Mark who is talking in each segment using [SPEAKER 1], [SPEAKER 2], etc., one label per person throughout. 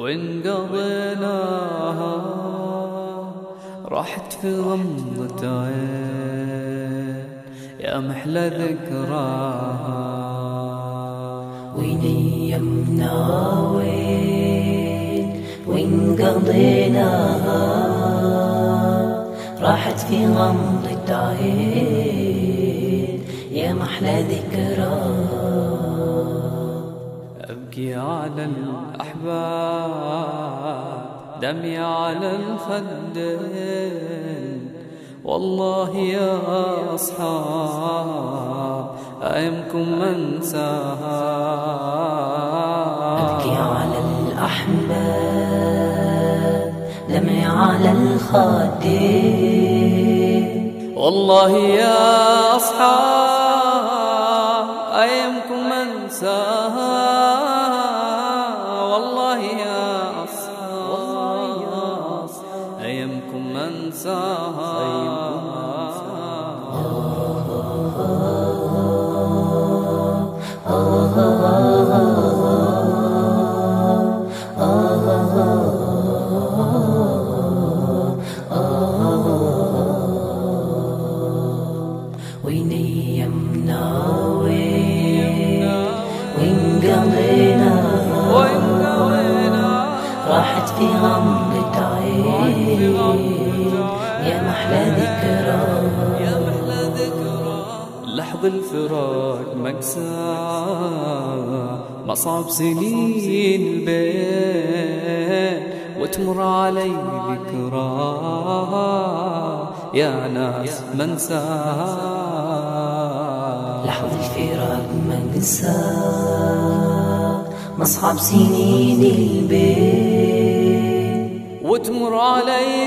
[SPEAKER 1] وإن قضيناها راحت في غمضة عين يا محلى ذكراها.
[SPEAKER 2] وين ايامنا وين قضيناها راحت في غمضة عين يا محلى ذكراها.
[SPEAKER 1] أبكي على الأحباب دمي على الخدين والله يا أصحاب أيامكم ما انساها.
[SPEAKER 2] أبكي على الأحباب دمي على الخدين
[SPEAKER 1] والله يا أصحاب أيامكم ما انساها. والله يا أصحاب أيامكم ما انساها.
[SPEAKER 2] وين ايامنا وين قضيناها راحت في غمضة عين يا محلى ذكراها.
[SPEAKER 1] لحظ الفراق مأساة مصعب سنين البين وتمر علي ذكراها يا ناس منساها.
[SPEAKER 2] لحظ الفراق مأساة مصعب سنين البين
[SPEAKER 1] وتمر علي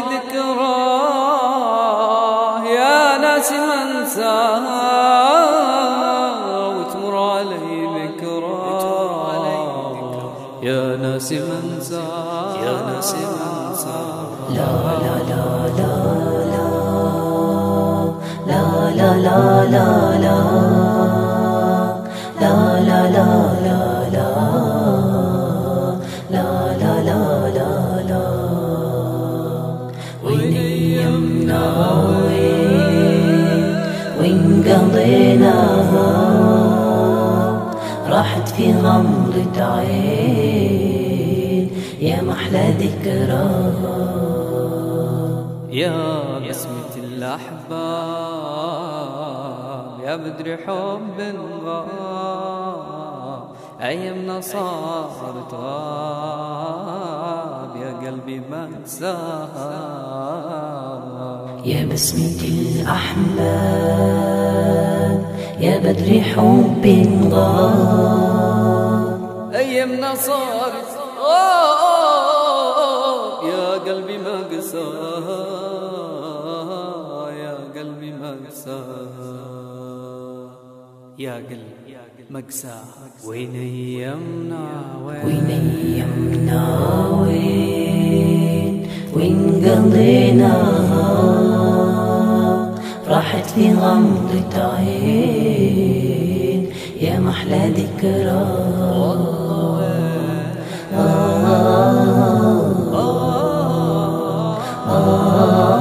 [SPEAKER 1] ذكراه يا ناس منساها. وتمر علي ذكراه يا ناس منساها. يا ناس منساها.
[SPEAKER 2] لا لا لا لا لا لا لا لا لا لا لا لا لا لا لا لا لا لا. وين ايامنا وين قضيناها راحت في غمضة عين يا محلى ذكراها.
[SPEAKER 1] يا بسمة الأحباب يا بدر حب غاب أيامنا صارت غاب يا قلبي ما انساها.
[SPEAKER 2] يا بسمة الأحباب يا بدر حب غاب
[SPEAKER 1] أيامنا صارت يا قلبي ما قساها. يا قلبي ما قساها. يا قلبي ما قساها. وين أيامنا
[SPEAKER 2] وين ايامنا وين قضيناها راحت في غمضة عين يا محلى ذكراها.